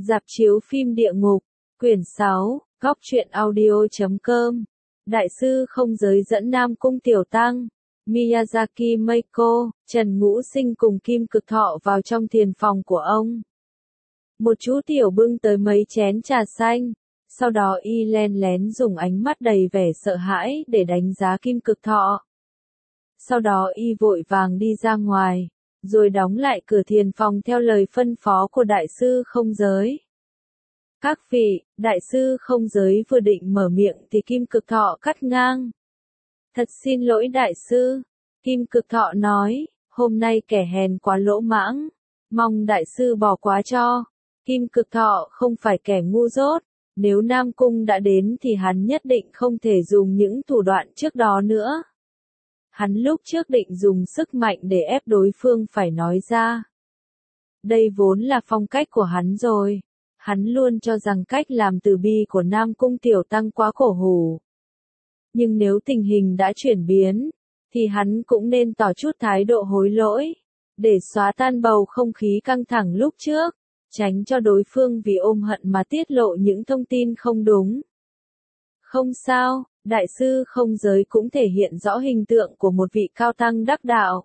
Rạp chiếu phim địa ngục, quyển 6, góc truyện audio.com. Đại sư không giới dẫn Nam Cung Tiểu Tăng, Miyazaki Meiko, Trần Ngũ Sinh cùng Kim Cực Thọ vào trong thiền phòng của ông. Một chú tiểu bưng tới mấy chén trà xanh, sau đó y len lén dùng ánh mắt đầy vẻ sợ hãi để đánh giá Kim Cực Thọ. Sau đó y vội vàng đi ra ngoài, rồi đóng lại cửa thiền phòng theo lời phân phó của đại sư không giới. Các vị, đại sư không giới vừa định mở miệng thì Kim Cực Thọ cắt ngang. Thật xin lỗi đại sư, Kim Cực Thọ nói, hôm nay kẻ hèn quá lỗ mãng, mong đại sư bỏ qua cho. Kim Cực Thọ không phải kẻ ngu dốt, nếu Nam Cung đã đến thì hắn nhất định không thể dùng những thủ đoạn trước đó nữa. Hắn lúc trước định dùng sức mạnh để ép đối phương phải nói ra. Đây vốn là phong cách của hắn rồi. Hắn luôn cho rằng cách làm từ bi của Nam Cung Tiểu Tăng quá cổ hủ. Nhưng nếu tình hình đã chuyển biến, thì hắn cũng nên tỏ chút thái độ hối lỗi, để xóa tan bầu không khí căng thẳng lúc trước, tránh cho đối phương vì ôm hận mà tiết lộ những thông tin không đúng. Không sao, đại sư không giới cũng thể hiện rõ hình tượng của một vị cao tăng đắc đạo.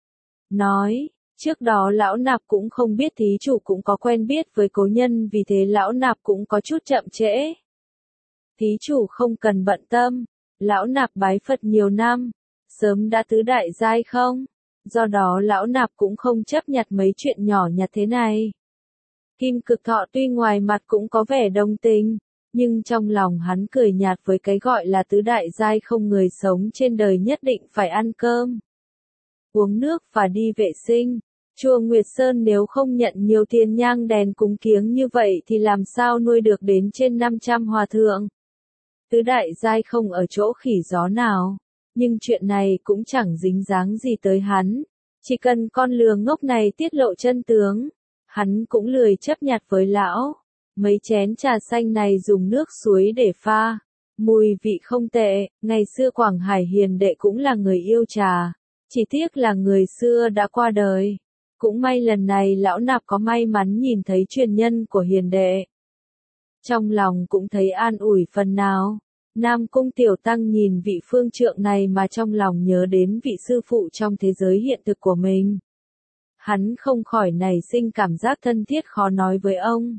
Nói, trước đó lão nạp cũng không biết thí chủ cũng có quen biết với cố nhân, vì thế lão nạp cũng có chút chậm trễ. Thí chủ không cần bận tâm, lão nạp bái Phật nhiều năm, sớm đã tứ đại giai không, do đó lão nạp cũng không chấp nhặt mấy chuyện nhỏ nhặt thế này. Kim Cực Thọ tuy ngoài mặt cũng có vẻ đồng tình, nhưng trong lòng hắn cười nhạt với cái gọi là tứ đại giai không, người sống trên đời nhất định phải ăn cơm, uống nước và đi vệ sinh. Chùa Nguyệt Sơn nếu không nhận nhiều tiền nhang đèn cúng kiếng như vậy thì làm sao nuôi được đến trên 500 hòa thượng. Tứ đại giai không ở chỗ khỉ gió nào, nhưng chuyện này cũng chẳng dính dáng gì tới hắn. Chỉ cần con lừa ngốc này tiết lộ chân tướng, hắn cũng lười chấp nhặt với lão. Mấy chén trà xanh này dùng nước suối để pha, mùi vị không tệ. Ngày xưa Quảng Hải Hiền Đệ cũng là người yêu trà, chỉ tiếc là người xưa đã qua đời. Cũng may lần này lão nạp có may mắn nhìn thấy truyền nhân của Hiền Đệ. Trong lòng cũng thấy an ủi phần nào. Nam Cung Tiểu Tăng nhìn vị phương trượng này mà trong lòng nhớ đến vị sư phụ trong thế giới hiện thực của mình. Hắn không khỏi nảy sinh cảm giác thân thiết khó nói với ông.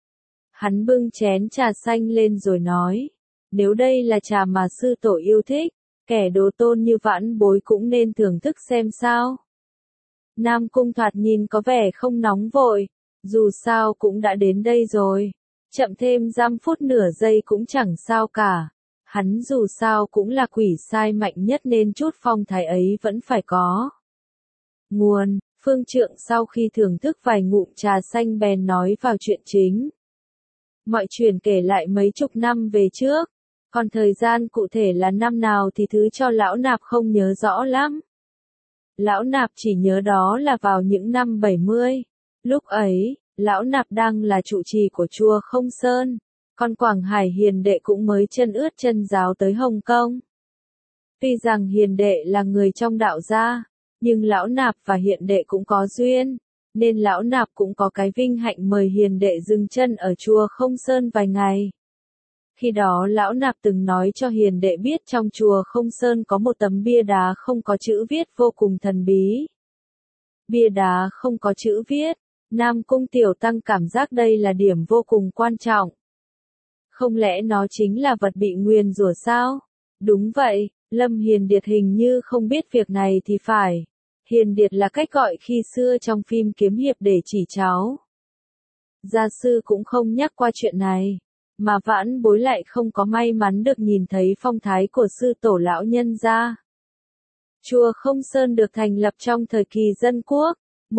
Hắn bưng chén trà xanh lên rồi nói, nếu đây là trà mà sư tổ yêu thích, kẻ đồ tôn như vãn bối cũng nên thưởng thức xem sao. Nam Cung thoạt nhìn có vẻ không nóng vội, dù sao cũng đã đến đây rồi, chậm thêm 5 phút nửa giây cũng chẳng sao cả. Hắn dù sao cũng là quỷ sai mạnh nhất nên chút phong thái ấy vẫn phải có. Nguồn, phương trượng sau khi thưởng thức vài ngụm trà xanh bèn nói vào chuyện chính. Mọi chuyện kể lại mấy chục năm về trước, còn thời gian cụ thể là năm nào thì thứ cho lão nạp không nhớ rõ lắm. Lão nạp chỉ nhớ đó là vào những năm 70. Lúc ấy, lão nạp đang là trụ trì của chùa Không Sơn, còn Quảng Hải Hiền Đệ cũng mới chân ướt chân ráo tới Hồng Kông. Tuy rằng Hiền Đệ là người trong đạo gia, nhưng lão nạp và Hiền Đệ cũng có duyên, nên lão nạp cũng có cái vinh hạnh mời Hiền Đệ dừng chân ở chùa Không Sơn vài ngày. Khi đó lão nạp từng nói cho Hiền Đệ biết trong chùa Không Sơn có một tấm bia đá không có chữ viết vô cùng thần bí. Bia đá không có chữ viết, Nam Cung Tiểu Tăng cảm giác đây là điểm vô cùng quan trọng. Không lẽ nó chính là vật bị nguyền rủa sao? Đúng vậy, Lâm Hiền Điệt hình như không biết việc này thì phải. Hiền Điệt là cách gọi khi xưa trong phim kiếm hiệp để chỉ cháu. Gia sư cũng không nhắc qua chuyện này, mà vãn bối lại không có may mắn được nhìn thấy phong thái của sư tổ lão nhân gia. Chùa Không Sơn được thành lập trong thời kỳ dân quốc,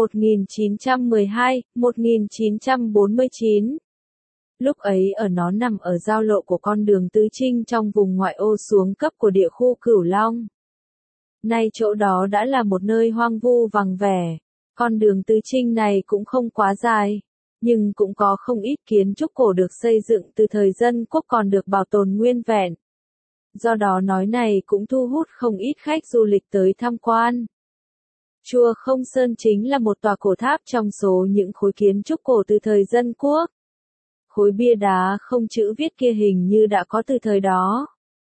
1912-1949. Lúc ấy nó nằm ở giao lộ của con đường Tứ Trinh trong vùng ngoại ô xuống cấp của địa khu Cửu Long. Nay chỗ đó đã là một nơi hoang vu vắng vẻ. Con đường Tứ Trinh này cũng không quá dài, nhưng cũng có không ít kiến trúc cổ được xây dựng từ thời dân quốc còn được bảo tồn nguyên vẹn. Do đó nói này cũng thu hút không ít khách du lịch tới tham quan. Chùa Không Sơn chính là một tòa cổ tháp trong số những khối kiến trúc cổ từ thời dân quốc. Khối bia đá không chữ viết kia hình như đã có từ thời đó.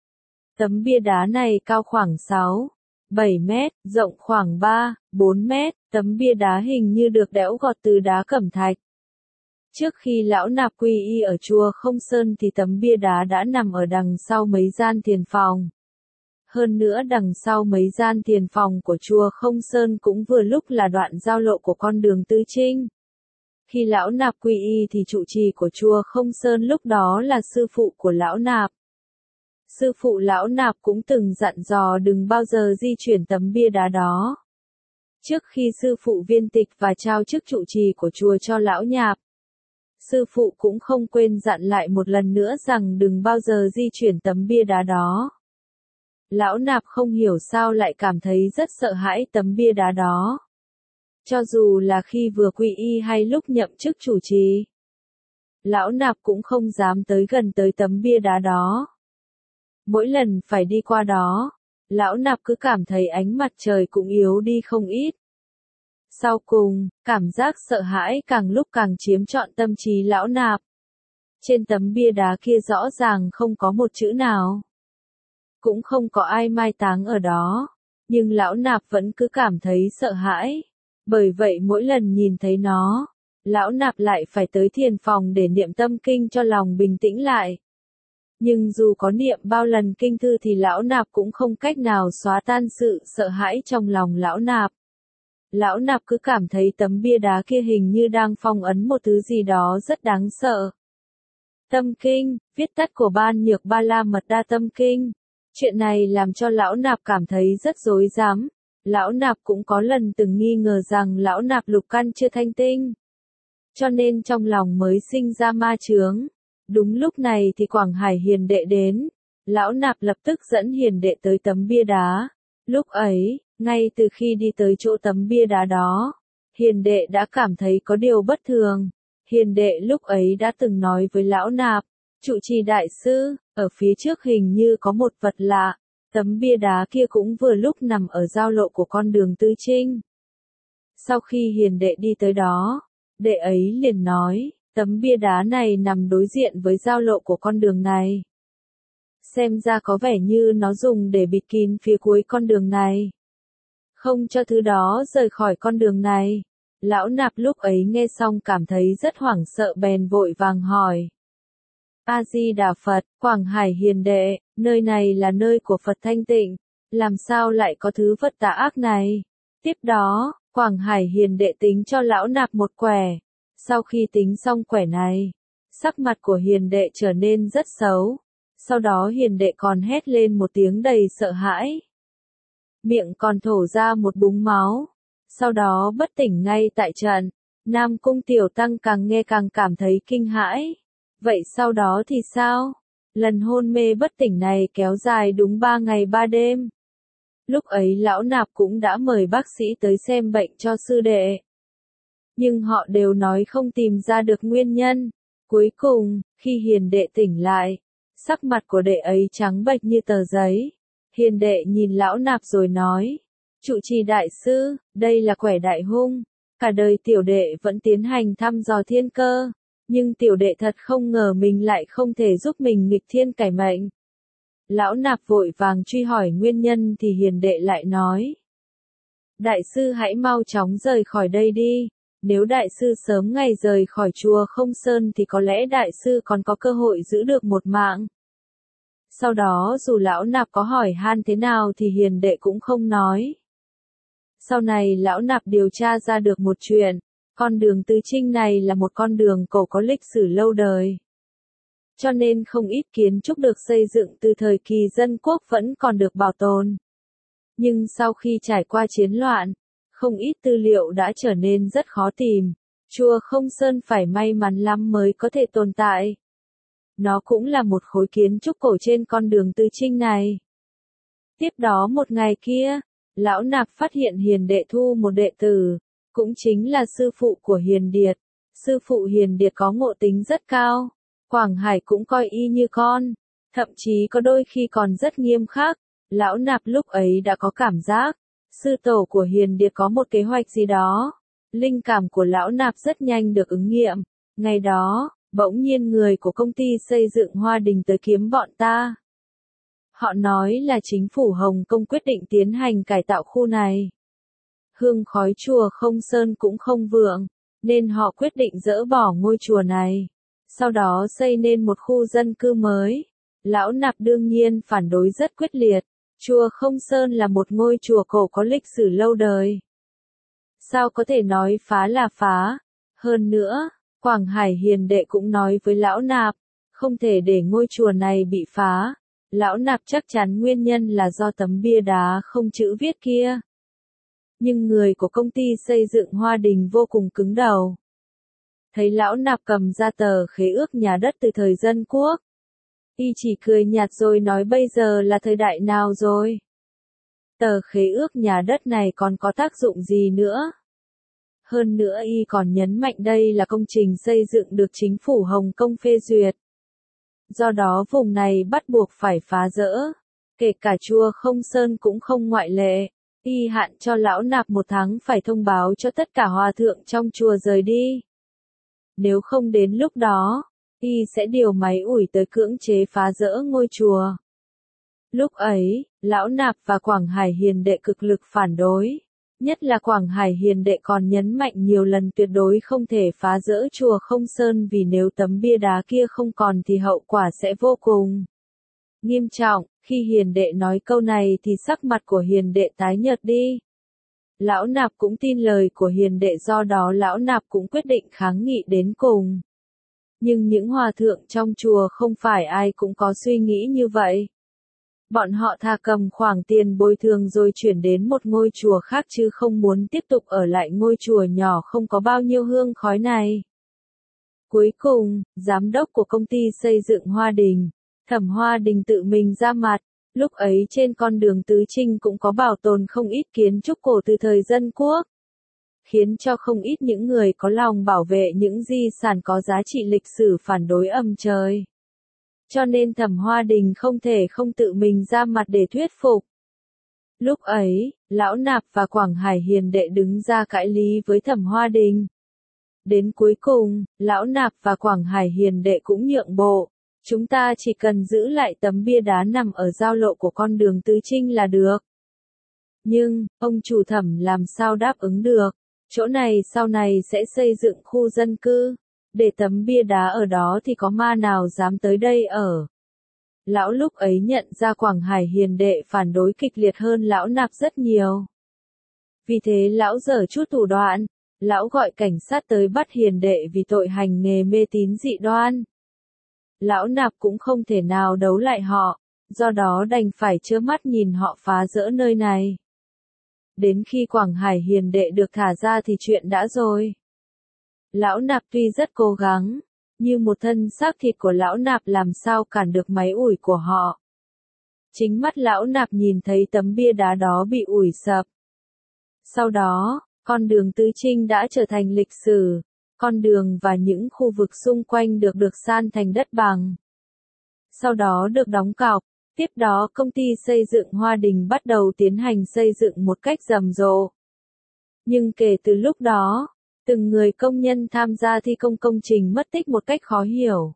Tấm bia đá này cao khoảng 6, 7 mét, rộng khoảng 3, 4 mét, tấm bia đá hình như được đẽo gọt từ đá cẩm thạch. Trước khi lão nạp quy y ở chùa Không Sơn thì tấm bia đá đã nằm ở đằng sau mấy gian thiền phòng. Hơn nữa đằng sau mấy gian thiền phòng của chùa Không Sơn cũng vừa lúc là đoạn giao lộ của con đường Tứ Trinh. Khi lão nạp quy y thì trụ trì của chùa Không Sơn lúc đó là sư phụ của lão nạp. Sư phụ lão nạp cũng từng dặn dò đừng bao giờ di chuyển tấm bia đá đó. Trước khi sư phụ viên tịch và trao chức trụ trì của chùa cho lão nạp, sư phụ cũng không quên dặn lại một lần nữa rằng đừng bao giờ di chuyển tấm bia đá đó. Lão nạp không hiểu sao lại cảm thấy rất sợ hãi tấm bia đá đó. Cho dù là khi vừa quy y hay lúc nhậm chức chủ trì, lão nạp cũng không dám tới gần tới tấm bia đá đó. Mỗi lần phải đi qua đó, lão nạp cứ cảm thấy ánh mặt trời cũng yếu đi không ít. Sau cùng, cảm giác sợ hãi càng lúc càng chiếm trọn tâm trí lão nạp. Trên tấm bia đá kia rõ ràng không có một chữ nào. Cũng không có ai mai táng ở đó. Nhưng lão nạp vẫn cứ cảm thấy sợ hãi. Bởi vậy mỗi lần nhìn thấy nó, lão nạp lại phải tới thiền phòng để niệm tâm kinh cho lòng bình tĩnh lại. Nhưng dù có niệm bao lần kinh thư thì lão nạp cũng không cách nào xóa tan sự sợ hãi trong lòng lão nạp. Lão nạp cứ cảm thấy tấm bia đá kia hình như đang phong ấn một thứ gì đó rất đáng sợ. Tâm kinh, viết tắt của Ban Nhược Ba La Mật Đa Tâm Kinh. Chuyện này làm cho lão nạp cảm thấy rất rối rắm. Lão nạp cũng có lần từng nghi ngờ rằng lão nạp lục căn chưa thanh tinh. Cho nên trong lòng mới sinh ra ma chướng. Đúng lúc này thì Quảng Hải Hiền Đệ đến. Lão nạp lập tức dẫn Hiền Đệ tới tấm bia đá. Lúc ấy, ngay từ khi đi tới chỗ tấm bia đá đó, Hiền Đệ đã cảm thấy có điều bất thường. Hiền Đệ lúc ấy đã từng nói với lão nạp, trụ trì đại sư, ở phía trước hình như có một vật lạ. Tấm bia đá kia cũng vừa lúc nằm ở giao lộ của con đường Tứ Trinh. Sau khi Hiền Đệ đi tới đó, Đệ ấy liền nói, tấm bia đá này nằm đối diện với giao lộ của con đường này. Xem ra có vẻ như nó dùng để bịt kín phía cuối con đường này. Không cho thứ đó rời khỏi con đường này. Lão nạp lúc ấy nghe xong cảm thấy rất hoảng sợ bèn vội vàng hỏi. A-di-đà Phật, Quảng Hải Hiền Đệ, nơi này là nơi của Phật thanh tịnh, làm sao lại có thứ vật tà ác này? Tiếp đó, Quảng Hải Hiền Đệ tính cho lão nạp một quẻ. Sau khi tính xong quẻ này, sắc mặt của Hiền Đệ trở nên rất xấu. Sau đó Hiền Đệ còn hét lên một tiếng đầy sợ hãi. Miệng còn thổ ra một búng máu. Sau đó bất tỉnh ngay tại trận. Nam Cung Tiểu Tăng càng nghe càng cảm thấy kinh hãi. Vậy sau đó thì sao? Lần hôn mê bất tỉnh này kéo dài đúng 3 ngày 3 đêm. Lúc ấy lão nạp cũng đã mời bác sĩ tới xem bệnh cho sư đệ. Nhưng họ đều nói không tìm ra được nguyên nhân. Cuối cùng, khi Hiền Đệ tỉnh lại, sắc mặt của đệ ấy trắng bệch như tờ giấy. Hiền Đệ nhìn lão nạp rồi nói, trụ trì đại sư, đây là quẻ đại hung. Cả đời tiểu đệ vẫn tiến hành thăm dò thiên cơ. Nhưng tiểu đệ thật không ngờ mình lại không thể giúp mình nghịch thiên cải mệnh. Lão nạp vội vàng truy hỏi nguyên nhân thì Hiền Đệ lại nói. Đại sư hãy mau chóng rời khỏi đây đi. Nếu đại sư sớm ngày rời khỏi chùa Không Sơn thì có lẽ đại sư còn có cơ hội giữ được một mạng. Sau đó dù lão nạp có hỏi han thế nào thì Hiền Đệ cũng không nói. Sau này lão nạp điều tra ra được một chuyện. Con đường Tứ Trinh này là một con đường cổ có lịch sử lâu đời. Cho nên không ít kiến trúc được xây dựng từ thời kỳ dân quốc vẫn còn được bảo tồn. Nhưng sau khi trải qua chiến loạn, không ít tư liệu đã trở nên rất khó tìm. Chùa Không Sơn phải may mắn lắm mới có thể tồn tại. Nó cũng là một khối kiến trúc cổ trên con đường Tứ Trinh này. Tiếp đó một ngày kia, lão nạp phát hiện Hiền Đệ thu một đệ tử. Cũng chính là sư phụ của Hiền Điệt. Sư phụ Hiền Điệt có ngộ tính rất cao. Quảng Hải cũng coi y như con. Thậm chí có đôi khi còn rất nghiêm khắc. Lão nạp lúc ấy đã có cảm giác. Sư tổ của Hiền Điệt có một kế hoạch gì đó. Linh cảm của lão nạp rất nhanh được ứng nghiệm. Ngày đó, Bỗng nhiên người của công ty xây dựng Hoa Đình tới kiếm bọn ta. Họ nói là chính phủ Hồng Kông quyết định tiến hành cải tạo khu này. Hương khói chùa Không Sơn cũng không vượng, nên họ quyết định dỡ bỏ ngôi chùa này. Sau đó xây nên một khu dân cư mới. Lão Nạp đương nhiên phản đối rất quyết liệt. Chùa Không Sơn là một ngôi chùa cổ có lịch sử lâu đời. Sao có thể nói phá là phá? Hơn nữa, Quảng Hải Hiền Đệ cũng nói với Lão Nạp, không thể để ngôi chùa này bị phá. Lão Nạp chắc chắn nguyên nhân là do tấm bia đá không chữ viết kia. Nhưng người của công ty xây dựng Hoa Đình vô cùng cứng đầu. Thấy Lão Nạp cầm ra tờ khế ước nhà đất từ thời Dân Quốc. Y chỉ cười nhạt rồi nói bây giờ là thời đại nào rồi? Tờ khế ước nhà đất này còn có tác dụng gì nữa? Hơn nữa Y còn nhấn mạnh đây là công trình xây dựng được chính phủ Hồng Kông phê duyệt. Do đó vùng này bắt buộc phải phá dỡ. Kể cả chùa Không Sơn cũng không ngoại lệ. Y hạn cho Lão Nạp 1 tháng phải thông báo cho tất cả hòa thượng trong chùa rời đi. Nếu không đến lúc đó, Y sẽ điều máy ủi tới cưỡng chế phá dỡ ngôi chùa. Lúc ấy, Lão Nạp và Quảng Hải Hiền Đệ cực lực phản đối. Nhất là Quảng Hải Hiền Đệ còn nhấn mạnh nhiều lần tuyệt đối không thể phá dỡ chùa Không Sơn vì nếu tấm bia đá kia không còn thì hậu quả sẽ vô cùng nghiêm trọng. Khi Hiền Đệ nói câu này thì sắc mặt của Hiền Đệ tái nhợt đi. Lão Nạp cũng tin lời của Hiền Đệ, do đó Lão Nạp cũng quyết định kháng nghị đến cùng. Nhưng những hòa thượng trong chùa không phải ai cũng có suy nghĩ như vậy. Bọn họ thà cầm khoản tiền bồi thường rồi chuyển đến một ngôi chùa khác chứ không muốn tiếp tục ở lại ngôi chùa nhỏ không có bao nhiêu hương khói này. Cuối cùng, giám đốc của công ty xây dựng Hoa Đình, Thẩm Hoa Đình tự mình ra mặt. Lúc ấy trên con đường Tứ Trinh cũng có bảo tồn không ít kiến trúc cổ từ thời Dân Quốc. Khiến cho không ít những người có lòng bảo vệ những di sản có giá trị lịch sử phản đối âm trời. Cho nên Thẩm Hoa Đình không thể không tự mình ra mặt để thuyết phục. Lúc ấy, Lão Nạp và Quảng Hải Hiền Đệ đứng ra cãi lý với Thẩm Hoa Đình. Đến cuối cùng, Lão Nạp và Quảng Hải Hiền Đệ cũng nhượng bộ. Chúng ta chỉ cần giữ lại tấm bia đá nằm ở giao lộ của con đường Tứ Trinh là được. Nhưng, ông chủ Thẩm làm sao đáp ứng được? Chỗ này sau này sẽ xây dựng khu dân cư. Để tấm bia đá ở đó thì có ma nào dám tới đây ở. Lão lúc ấy nhận ra Quảng Hải Hiền Đệ phản đối kịch liệt hơn Lão Nạp rất nhiều. Vì thế lão giở chút thủ đoạn. Lão gọi cảnh sát tới bắt Hiền Đệ vì tội hành nghề mê tín dị đoan. Lão Nạp cũng không thể nào đấu lại họ, do đó đành phải trơ mắt nhìn họ phá rỡ nơi này. Đến khi Quảng Hải Hiền Đệ được thả ra thì chuyện đã rồi. Lão Nạp tuy rất cố gắng, như một thân xác thịt của Lão Nạp làm sao cản được máy ủi của họ. Chính mắt Lão Nạp nhìn thấy tấm bia đá đó bị ủi sập. Sau đó, con đường Tứ Trinh đã trở thành lịch sử. Con đường và những khu vực xung quanh được san thành đất bằng. Sau đó được đóng cọc. Tiếp đó công ty xây dựng Hoa Đình bắt đầu tiến hành xây dựng một cách rầm rộ. Nhưng kể từ lúc đó, từng người công nhân tham gia thi công công trình mất tích một cách khó hiểu.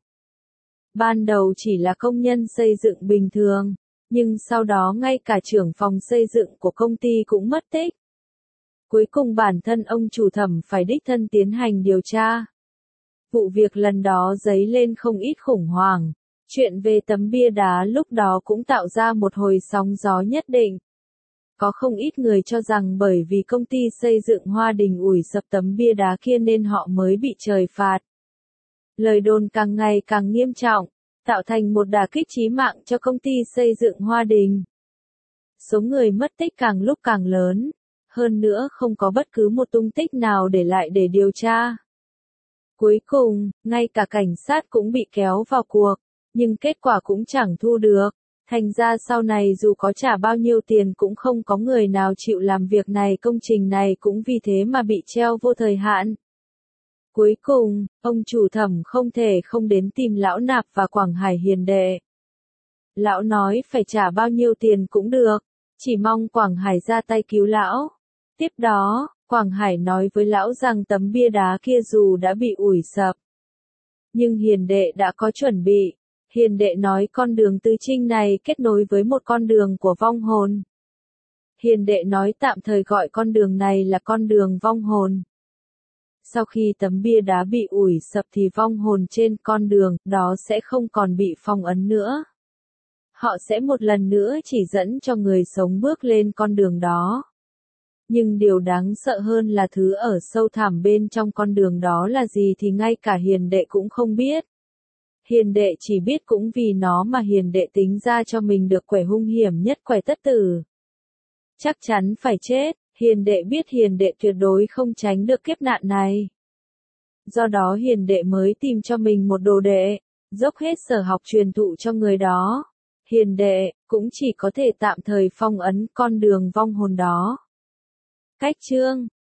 Ban đầu chỉ là công nhân xây dựng bình thường, nhưng sau đó ngay cả trưởng phòng xây dựng của công ty cũng mất tích. Cuối cùng bản thân ông chủ Thẩm phải đích thân tiến hành điều tra. Vụ việc lần đó dấy lên không ít khủng hoảng. Chuyện về tấm bia đá lúc đó cũng tạo ra một hồi sóng gió nhất định. Có không ít người cho rằng bởi vì công ty xây dựng Hoa Đình ủi sập tấm bia đá kia nên họ mới bị trời phạt. Lời đồn càng ngày càng nghiêm trọng, tạo thành một đả kích chí mạng cho công ty xây dựng Hoa Đình. Số người mất tích càng lúc càng lớn. Hơn nữa không có bất cứ một tung tích nào để lại để điều tra. Cuối cùng, ngay cả cảnh sát cũng bị kéo vào cuộc, nhưng kết quả cũng chẳng thu được. Thành ra sau này dù có trả bao nhiêu tiền cũng không có người nào chịu làm việc này, công trình này cũng vì thế mà bị treo vô thời hạn. Cuối cùng, ông chủ Thẩm không thể không đến tìm Lão Nạp và Quảng Hải Hiền Đệ. Lão nói phải trả bao nhiêu tiền cũng được, chỉ mong Quảng Hải ra tay cứu lão. Tiếp đó, Quảng Hải nói với lão rằng tấm bia đá kia dù đã bị ủi sập, Nhưng hiền đệ đã có chuẩn bị. Hiền đệ nói con đường tứ trinh này kết nối với một con đường của vong hồn. Hiền đệ nói tạm thời gọi con đường này là con đường vong hồn. Sau khi tấm bia đá bị ủi sập thì vong hồn trên con đường đó sẽ không còn bị phong ấn nữa. Họ sẽ một lần nữa chỉ dẫn cho người sống bước lên con đường đó. Nhưng điều đáng sợ hơn là thứ ở sâu thẳm bên trong con đường đó là gì thì ngay cả hiền đệ cũng không biết. Hiền đệ chỉ biết cũng vì nó mà hiền đệ tính ra cho mình được quẻ hung hiểm nhất quẻ tất tử. Chắc chắn phải chết, hiền đệ biết hiền đệ tuyệt đối không tránh được kiếp nạn này. Do đó hiền đệ mới tìm cho mình một đồ đệ, dốc hết sở học truyền thụ cho người đó. Hiền đệ cũng chỉ có thể tạm thời phong ấn con đường vong hồn đó. Cách chương